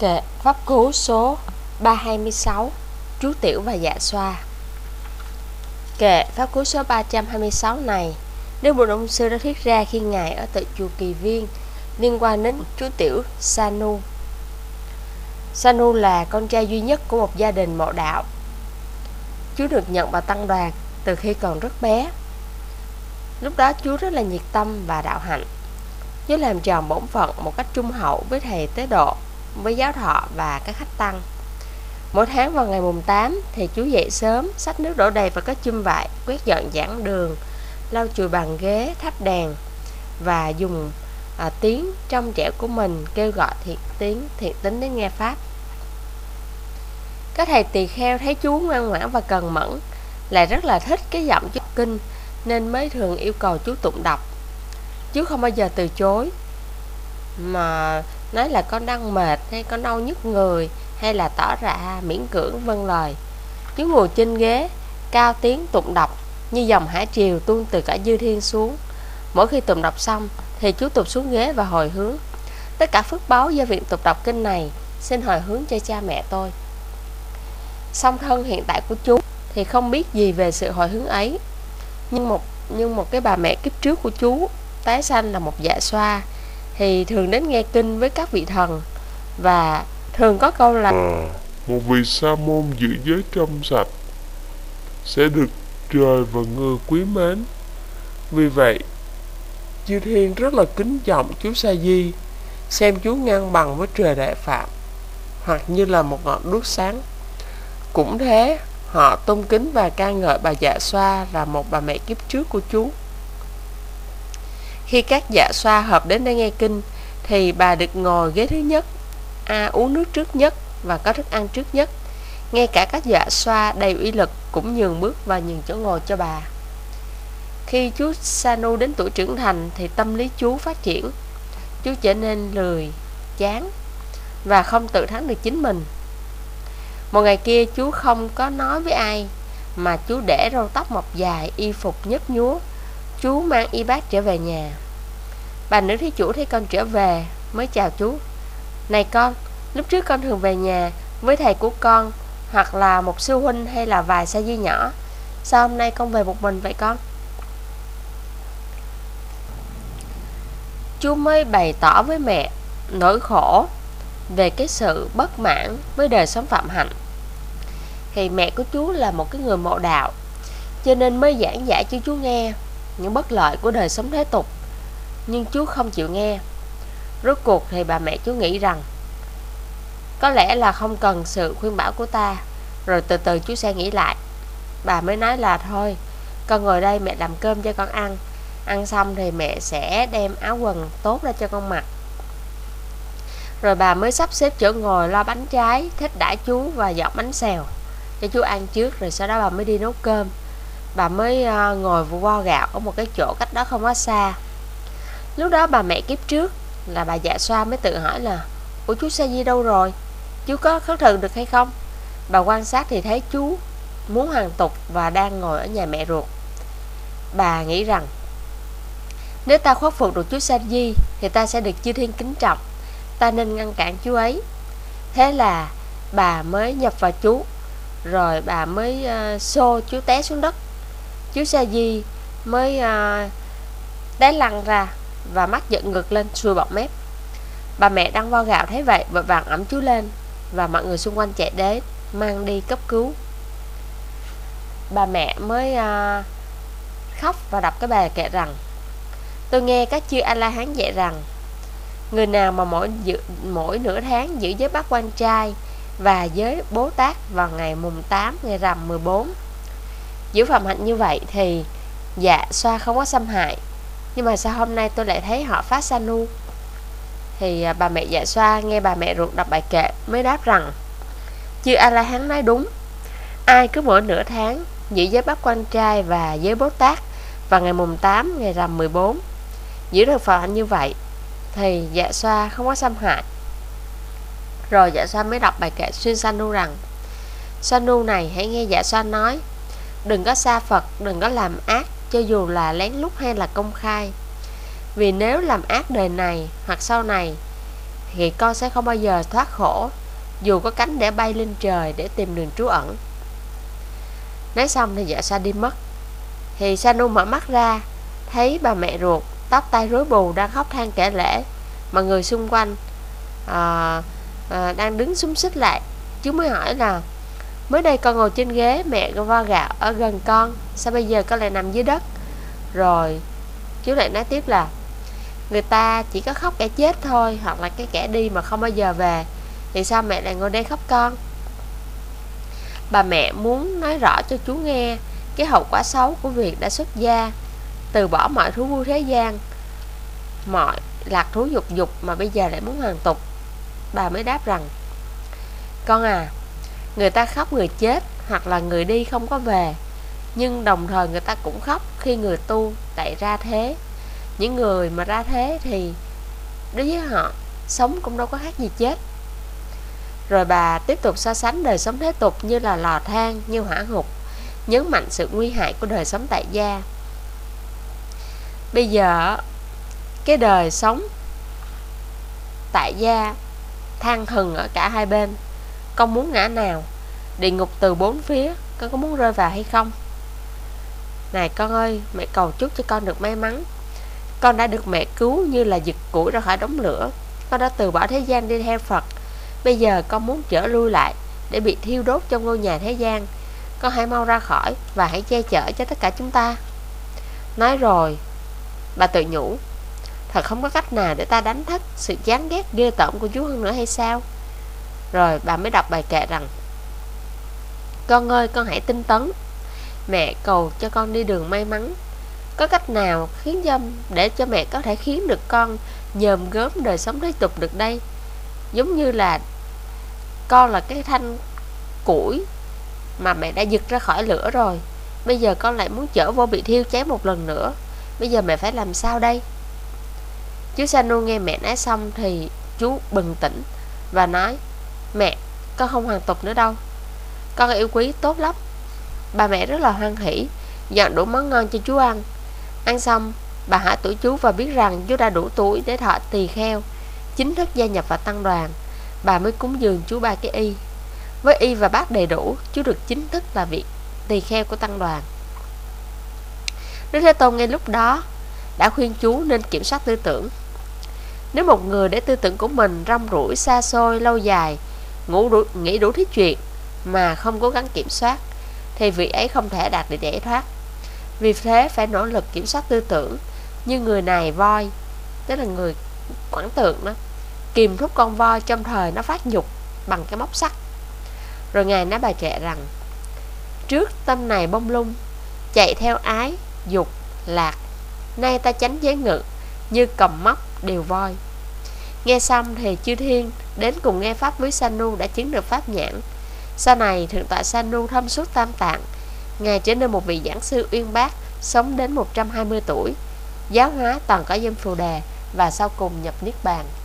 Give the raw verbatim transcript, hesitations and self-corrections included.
Kệ pháp cú số ba trăm hai mươi sáu, chú Tiểu và Dạ Xoa. Kệ pháp cú số ba trăm hai mươi sáu này, Đức Bụt Ông Sư đã thuyết ra khi Ngài ở tại chùa Kỳ Viên, liên quan đến chú Tiểu Sanu. Sanu là con trai duy nhất của một gia đình mộ đạo. Chú được nhận vào tăng đoàn từ khi còn rất bé. Lúc đó chú rất là nhiệt tâm và đạo hạnh. Chú làm tròn bổn phận một cách trung hậu với thầy tế độ, với giáo thọ và các khách tăng. Mỗi tháng vào ngày mùng tám thì chú dậy sớm, xách nước đổ đầy vào các chum vải, quét dọn giảng đường, lau chùi bàn ghế, thắp đèn và dùng à, tiếng trong trẻo của mình kêu gọi thiện tiếng thiện tính đến nghe pháp. Các thầy tỳ kheo thấy chú ngoan ngoãn và cần mẫn, lại rất là thích cái giọng chú kinh, nên mới thường yêu cầu chú tụng đọc. Chú không bao giờ từ chối, mà nói là con đang mệt hay con đau nhức người, hay là tỏ ra miễn cưỡng vâng lời. Chú ngồi trên ghế, cao tiếng tụng đọc như dòng hải triều tuôn từ cả dư thiên xuống. Mỗi khi tụng đọc xong thì chú tụt xuống ghế và hồi hướng: tất cả phước báu do việc tụng đọc kinh này xin hồi hướng cho cha mẹ tôi. Song thân hiện tại của chú thì không biết gì về sự hồi hướng ấy, nhưng một nhưng một cái bà mẹ kiếp trước của chú tái sanh là một dạ xoa thì thường đến nghe kinh với các vị thần, và thường có câu là à, một vị sa môn giữ giới trong sạch sẽ được trời và người quý mến. Vì vậy chư thiên rất là kính trọng chú Sa Di, xem chú ngang bằng với trời Đại Phạm, hoặc như là một ngọn đuốc sáng. Cũng thế, họ tôn kính và ca ngợi bà Dạ Xoa là một bà mẹ kiếp trước của chú. Khi các dạ xoa hợp đến để nghe kinh thì bà được ngồi ghế thứ nhất, à, uống nước trước nhất và có thức ăn trước nhất. Ngay cả các dạ xoa đầy uy lực cũng nhường bước và nhường chỗ ngồi cho bà. Khi chú Sanu đến tuổi trưởng thành thì tâm lý chú phát triển. Chú trở nên lười, chán và không tự thắng được chính mình. Một ngày kia chú không có nói với ai, mà chú để râu tóc mọc dài, y phục nhấp nhúa. Chú mang y bát trở về nhà. Bà nữ thí chủ thấy con trở về mới chào chú: này con, lúc trước con thường về nhà với thầy của con, hoặc là một sư huynh hay là vài sa di nhỏ. Sao hôm nay con về một mình vậy con? Chú mới bày tỏ với mẹ nỗi khổ về cái sự bất mãn với đời sống phạm hạnh. Thì mẹ của chú là một cái người mộ đạo, cho nên mới giảng giải cho chú nghe những bất lợi của đời sống thế tục. Nhưng chú không chịu nghe. Rốt cuộc thì bà mẹ chú nghĩ rằng có lẽ là không cần sự khuyên bảo của ta, rồi từ từ chú sẽ nghĩ lại. Bà mới nói là thôi, con ngồi đây mẹ làm cơm cho con ăn. Ăn xong thì mẹ sẽ đem áo quần tốt ra cho con mặc. Rồi bà mới sắp xếp chỗ ngồi, lo bánh trái, thích đãi chú và dọn bánh xèo cho chú ăn trước. Rồi sau đó bà mới đi nấu cơm. Bà mới uh, ngồi vo gạo ở một cái chỗ cách đó không quá xa. Lúc đó bà mẹ kiếp trước là bà Dạ Xoa mới tự hỏi là: ủa chú Sa Di đâu rồi? Chú có khất thực được hay không? Bà quan sát thì thấy chú muốn hoàn tục và đang ngồi ở nhà mẹ ruột. Bà nghĩ rằng nếu ta khuất phục được chú Sa Di thì ta sẽ được chư thiên kính trọng, ta nên ngăn cản chú ấy. Thế là bà mới nhập vào chú, rồi bà mới uh, xô chú té xuống đất. Chú Sa Di mới uh, té lăn ra và mắt giận ngược lên, sùi bọt mép. Bà mẹ đang vo gạo thấy vậy vội vàng ẵm chú lên, và mọi người xung quanh chạy đến mang đi cấp cứu. Bà mẹ mới uh, khóc và đọc cái bài kệ rằng: tôi nghe các chư A La Hán dạy rằng người nào mà mỗi giữ, mỗi nửa tháng giữ giới bát quan trai và giới Bố Tát vào ngày mùng tám ngày rằm mười bốn, giữ phạm hạnh như vậy thì dạ xoa không có xâm hại. Nhưng mà sao hôm nay tôi lại thấy họ phát Sanu? Thì bà mẹ Dạ Xoa nghe bà mẹ ruột đọc bài kệ mới đáp rằng: chư A La Hán nói đúng. Ai cứ mỗi nửa tháng giữ giới bát quan trai và giới Bố Tát vào ngày mùng tám ngày rằm mười bốn, giữ được phạm hạnh như vậy thì dạ xoa không có xâm hại. Rồi dạ xoa mới đọc bài kệ xuyên Sanu rằng: Sanu này, hãy nghe dạ xoa nói, đừng có xa Phật, đừng có làm ác, cho dù là lén lút hay là công khai. Vì nếu làm ác đời này hoặc sau này thì con sẽ không bao giờ thoát khổ, dù có cánh để bay lên trời để tìm đường trú ẩn. Nói xong thì dạ Xoa đi mất. Thì Sanu mở mắt ra, thấy bà mẹ ruột tóc tai rối bù đang khóc than kể lể, mà người xung quanh à, à, đang đứng xúm xít lại. Chú mới hỏi là: mới đây con ngồi trên ghế mẹ vo gạo ở gần con, sao bây giờ con lại nằm dưới đất? Rồi chú lại nói tiếp là: người ta chỉ có khóc kẻ chết thôi, hoặc là cái kẻ đi mà không bao giờ về, thì sao mẹ lại ngồi đây khóc con? Bà mẹ muốn nói rõ cho chú nghe cái hậu quả xấu của việc đã xuất gia, từ bỏ mọi thú vui thế gian, mọi lạc thú dục dục, mà bây giờ lại muốn hoàn tục. Bà mới đáp rằng: con à, người ta khóc người chết hoặc là người đi không có về, nhưng đồng thời người ta cũng khóc khi người tu tại ra thế. Những người mà ra thế thì đối với họ, sống cũng đâu có khác gì chết. Rồi bà tiếp tục so sánh đời sống thế tục như là lò than, như hỏa ngục, nhấn mạnh sự nguy hại của đời sống tại gia. Bây giờ cái đời sống tại gia than thừng ở cả hai bên. Con muốn ngã nào? Địa ngục từ bốn phía, con có muốn rơi vào hay không? Này con ơi, mẹ cầu chúc cho con được may mắn. Con đã được mẹ cứu như là giật củi ra khỏi đống lửa. Con đã từ bỏ thế gian đi theo Phật. Bây giờ con muốn trở lui lại để bị thiêu đốt trong ngôi nhà thế gian. Con hãy mau ra khỏi và hãy che chở cho tất cả chúng ta. Nói rồi bà tự nhủ: thật không có cách nào để ta đánh thức sự chán ghét ghê tởm của chú hơn nữa hay sao? Rồi bà mới đọc bài kệ rằng: con ơi, con hãy tinh tấn. Mẹ cầu cho con đi đường may mắn. Có cách nào khiến cho để cho mẹ có thể khiến được con nhòm gớm đời sống thế tục được đây? Giống như là con là cái thanh củi mà mẹ đã giật ra khỏi lửa rồi, bây giờ con lại muốn chở vô bị thiêu cháy một lần nữa. Bây giờ mẹ phải làm sao đây? Chú Sanu nghe mẹ nói xong thì chú bừng tỉnh và nói: mẹ, con không hoàn tục nữa đâu, con yêu quý tốt lắm. Bà mẹ rất là hoan hỉ, dọn đủ món ngon cho chú ăn. Ăn xong, bà hỏi tuổi chú và biết rằng chú đã đủ tuổi để thọ tỳ kheo, chính thức gia nhập vào tăng đoàn. Bà mới cúng dường chú ba cái y. Với y và bát đầy đủ, chú được chính thức là vị tỳ kheo của tăng đoàn. Đức Thế Tôn ngay lúc đó đã khuyên chú nên kiểm soát tư tưởng. Nếu một người để tư tưởng của mình rong ruổi xa xôi lâu dài, ngủ đủ, nghĩ đủ thứ chuyện mà không cố gắng kiểm soát, thì vị ấy không thể đạt được giải thoát. Vì thế phải nỗ lực kiểm soát tư tưởng. Như người này voi, tức là người quảng tượng đó, kìm thúc con voi trong thời nó phát nhục bằng cái móc sắt. Rồi Ngài nói bài kệ rằng: trước tâm này bông lung, chạy theo ái, dục, lạc, nay ta tránh giới ngự, như cầm móc đều voi. Nghe xong thì chư thiên đến cùng nghe pháp với Sanu đã chứng được pháp nhãn. Sau này thượng tọa Sanu thâm suốt tam tạng, Ngài trở nên một vị giảng sư uyên bác, sống đến một trăm hai mươi tuổi, giáo hóa toàn cõi Dâm Phù Đề và sau cùng nhập Niết Bàn.